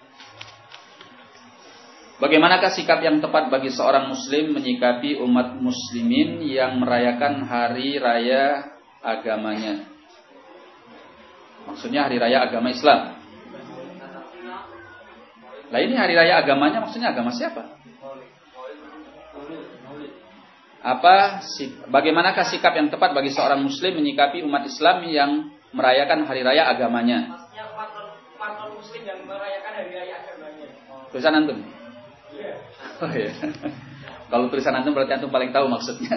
Bagaimanakah sikap yang tepat bagi seorang muslim menyikapi umat muslimin yang merayakan hari raya agamanya? Maksudnya hari raya agama Islam. Lah, ini hari raya agamanya maksudnya agama siapa? Bagaimanakah sikap yang tepat bagi seorang muslim menyikapi umat Islam yang merayakan hari raya agamanya? Maksudnya patron muslim yang merayakan hari raya agamanya. Tulisan antum? Iya. Oh iya. Kalau tulisan antum berarti antum paling tahu maksudnya.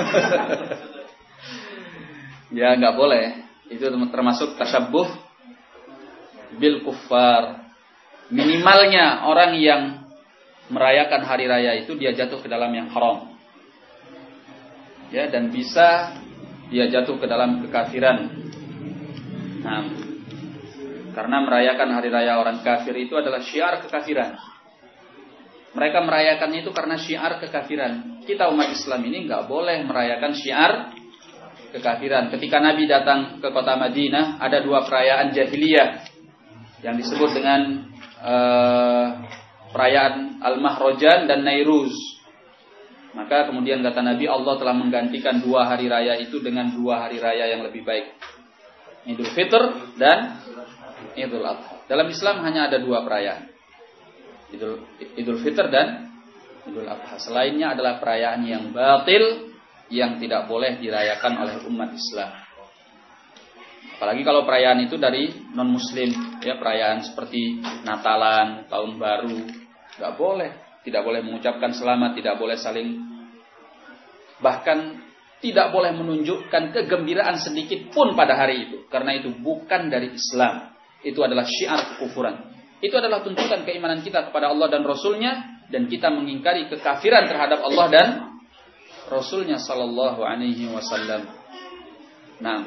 Ya, nggak boleh. Itu termasuk tasyabbuh bil kuffar. Minimalnya orang yang merayakan hari raya itu dia jatuh ke dalam yang haram. Ya, dan bisa dia jatuh ke dalam kekafiran. Nah, karena merayakan hari raya orang kafir itu adalah syiar kekafiran. Mereka merayakannya itu karena syiar kekafiran. Kita umat Islam ini nggak boleh merayakan syiar kekafiran. Ketika Nabi datang ke kota Madinah, ada dua perayaan jahiliyah yang disebut dengan perayaan Al-Mahrojan dan Nairuz. Maka kemudian kata Nabi, Allah telah menggantikan dua hari raya itu dengan dua hari raya yang lebih baik, Idul Fitr dan Idul Adha. Dalam Islam hanya ada dua perayaan, Idul Fitr dan Idul Adha. Selainnya adalah perayaan yang batil, yang tidak boleh dirayakan oleh umat Islam. Apalagi kalau perayaan itu dari non-muslim, ya, perayaan seperti Natalan, Tahun Baru, nggak boleh. Tidak boleh mengucapkan selamat, tidak boleh saling Bahkan tidak boleh menunjukkan kegembiraan sedikit pun pada hari itu. Karena itu bukan dari Islam. Itu adalah syiar kekufuran. Itu adalah tuntutan keimanan kita kepada Allah dan Rasulnya. Dan kita mengingkari kekafiran terhadap Allah dan Rasulnya sallallahu alaihi wasallam. Nah,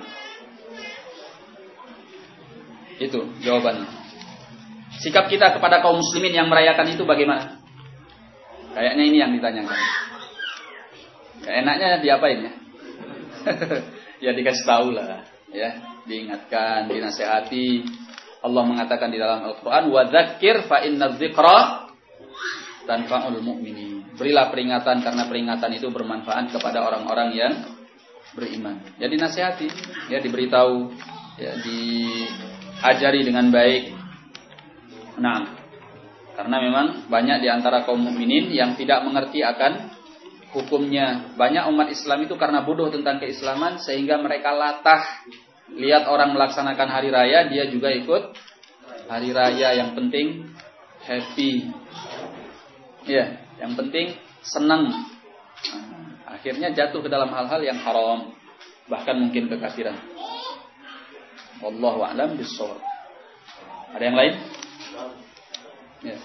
itu jawabannya. Sikap kita kepada kaum muslimin yang merayakan itu bagaimana? Kayaknya ini yang ditanyakan. Enaknya diapain ya? Ya dikasih tahu lah, ya, diingatkan, dinasihati. Allah mengatakan di dalam Al-Qur'an, "Wa dzakir fa inna dzikra tanfa'ul mu'minin." Berilah peringatan karena peringatan itu bermanfaat kepada orang-orang yang beriman. Ya dinasihati, ya diberitahu, ya diajari dengan baik. Nah, karena memang banyak di antara kaum mukminin yang tidak mengerti akan hukumnya. Banyak umat Islam itu karena bodoh tentang keislaman sehingga mereka latah. Lihat orang melaksanakan hari raya, dia juga ikut hari raya. Yang penting happy. Ya, yang penting senang. Akhirnya jatuh ke dalam hal-hal yang haram, bahkan mungkin kekafiran. Wallahu a'lam bishawab. Ada yang lain? Ya.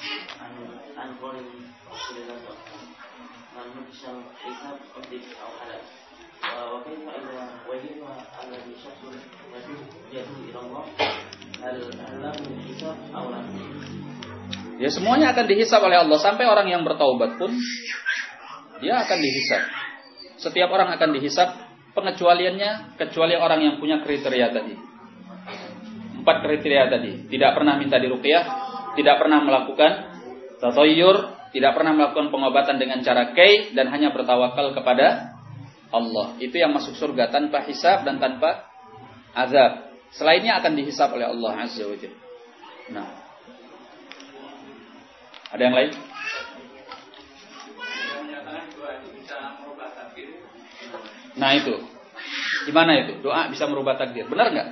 Ya semuanya akan dihisab oleh Allah. Sampai orang yang bertaubat pun dia akan dihisab. Setiap orang akan dihisab. Pengecualiannya kecuali orang yang punya kriteria tadi. 4 kriteria tadi. Tidak pernah minta diruqyah, tidak pernah melakukan tatayyur, tidak pernah melakukan pengobatan dengan cara kay, dan hanya bertawakal kepada Allah. Itu yang masuk surga tanpa hisab dan tanpa azab. Selainnya akan dihisab oleh Allah Azza wa Jalla. Nah, ada yang lain? Nah itu, gimana itu? Doa bisa merubah takdir, benar nggak?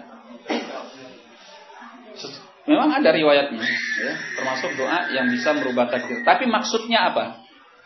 Memang ada riwayatnya, ya, termasuk doa yang bisa merubah takdir. Tapi maksudnya apa?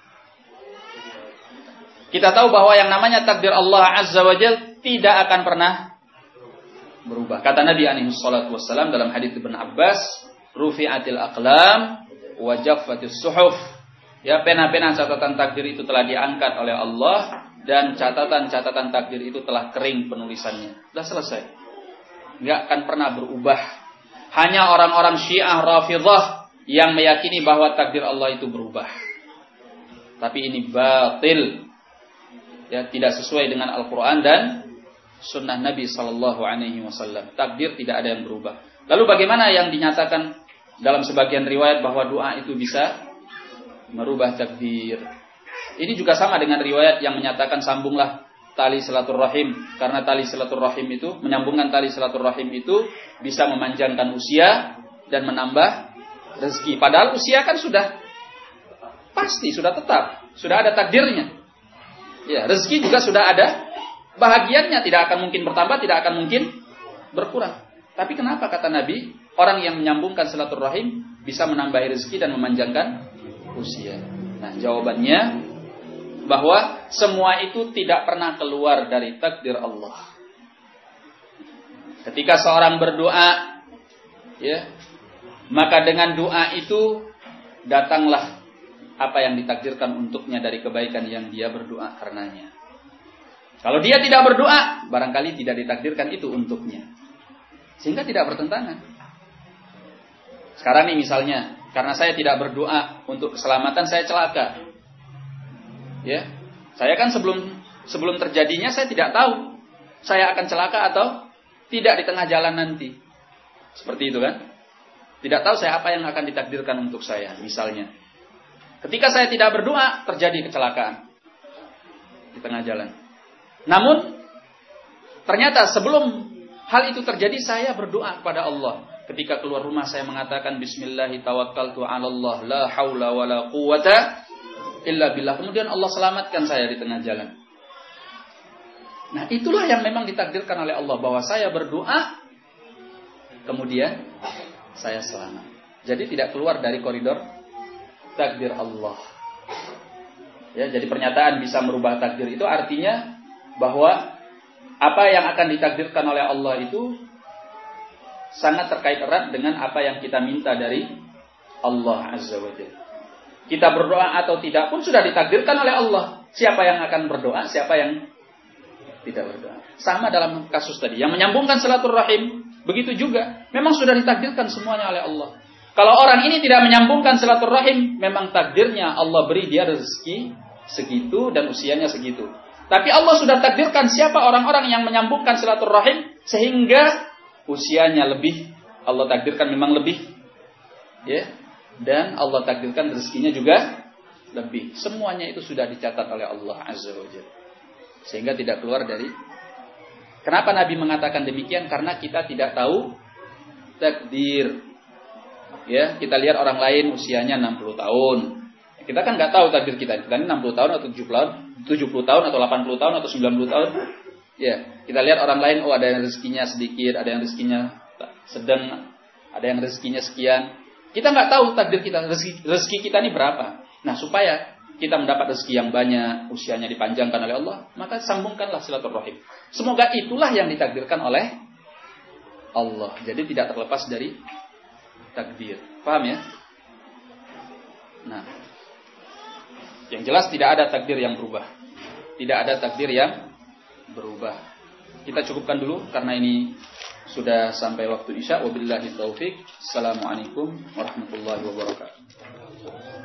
Kita tahu bahwa yang namanya takdir Allah Azza wa Jalla tidak akan pernah berubah. Kata Nabi alaihi salatu wassalam dalam hadits Ibnu Abbas, rufi'atil aqlam wa jaffatis suhuf. Ya, pena-pena catatan takdir itu telah diangkat oleh Allah dan catatan-catatan takdir itu telah kering penulisannya. Sudah selesai. Enggak akan pernah berubah. Hanya orang-orang Syiah Rafidhah yang meyakini bahwa takdir Allah itu berubah. Tapi ini batil. Ya, tidak sesuai dengan Al-Qur'an dan sunnah Nabi sallallahu alaihi wasallam. Takdir tidak ada yang berubah. Lalu bagaimana yang dinyatakan dalam sebagian riwayat bahwa doa itu bisa merubah takdir? Ini juga sama dengan riwayat yang menyatakan sambunglah tali silaturahim, karena tali silaturahim itu, menyambungkan tali silaturahim itu bisa memanjangkan usia dan menambah rezeki. Padahal usia kan sudah pasti, sudah tetap, sudah ada takdirnya. Ya, rezeki juga sudah ada bahagiannya, tidak akan mungkin bertambah, tidak akan mungkin berkurang. Tapi kenapa kata Nabi, orang yang menyambungkan silaturahim bisa menambah rezeki dan memanjangkan usia? Nah, jawabannya bahwa semua itu tidak pernah keluar dari takdir Allah. Ketika seorang berdoa, ya, maka dengan doa itu datanglah apa yang ditakdirkan untuknya dari kebaikan yang dia berdoa karenanya. Kalau dia tidak berdoa, barangkali tidak ditakdirkan itu untuknya. Sehingga tidak bertentangan. Sekarang nih misalnya, karena saya tidak berdoa untuk keselamatan, saya celaka. Ya, saya kan sebelum terjadinya saya tidak tahu saya akan celaka atau tidak di tengah jalan nanti. Seperti itu kan? Tidak tahu saya apa yang akan ditakdirkan untuk saya, misalnya. Ketika saya tidak berdoa, terjadi kecelakaan di tengah jalan. Namun ternyata sebelum hal itu terjadi, saya berdoa kepada Allah. Ketika keluar rumah saya mengatakan bismillahi tawakkaltu 'ala Allah la haula wala quwata illa billah. Kemudian Allah selamatkan saya di tengah jalan. Nah, itulah yang memang ditakdirkan oleh Allah, bahwa saya berdoa kemudian saya selamat. Jadi tidak keluar dari koridor takdir Allah. Ya, jadi pernyataan bisa merubah takdir itu artinya bahwa apa yang akan ditakdirkan oleh Allah itu sangat terkait erat dengan apa yang kita minta dari Allah Azza wa Jalla. Kita berdoa atau tidak pun sudah ditakdirkan oleh Allah. Siapa yang akan berdoa, siapa yang tidak berdoa. Sama dalam kasus tadi. Yang menyambungkan silaturahim, begitu juga. Memang sudah ditakdirkan semuanya oleh Allah. Kalau orang ini tidak menyambungkan silaturahim, memang takdirnya Allah beri dia rezeki segitu dan usianya segitu. Tapi Allah sudah takdirkan siapa orang-orang yang menyambungkan silaturahim sehingga usianya lebih. Allah takdirkan memang lebih. Ya. Dan Allah takdirkan rezekinya juga lebih. Semuanya itu sudah dicatat oleh Allah Azza wa Jalla. Sehingga tidak keluar dari. Kenapa Nabi mengatakan demikian? Karena kita tidak tahu takdir. Ya, kita lihat orang lain usianya 60 tahun. Kita kan nggak tahu takdir kita. Kita ini 60 tahun atau 70 tahun atau 80 tahun atau 90 tahun. Ya, kita lihat orang lain, oh ada yang rezekinya sedikit, ada yang rezekinya sedang, ada yang rezekinya sekian. Kita nggak tahu takdir kita, rezeki kita ini berapa. Nah, supaya kita mendapat rezeki yang banyak, usianya dipanjangkan oleh Allah, maka sambungkanlah silaturahim. Semoga itulah yang ditakdirkan oleh Allah. Jadi tidak terlepas dari takdir. Paham ya? Nah, yang jelas tidak ada takdir yang berubah. Tidak ada takdir yang berubah. Kita cukupkan dulu karena ini sudah sampai waktu Isya. Wabillahi taufik. Assalamualaikum warahmatullahi wabarakatuh.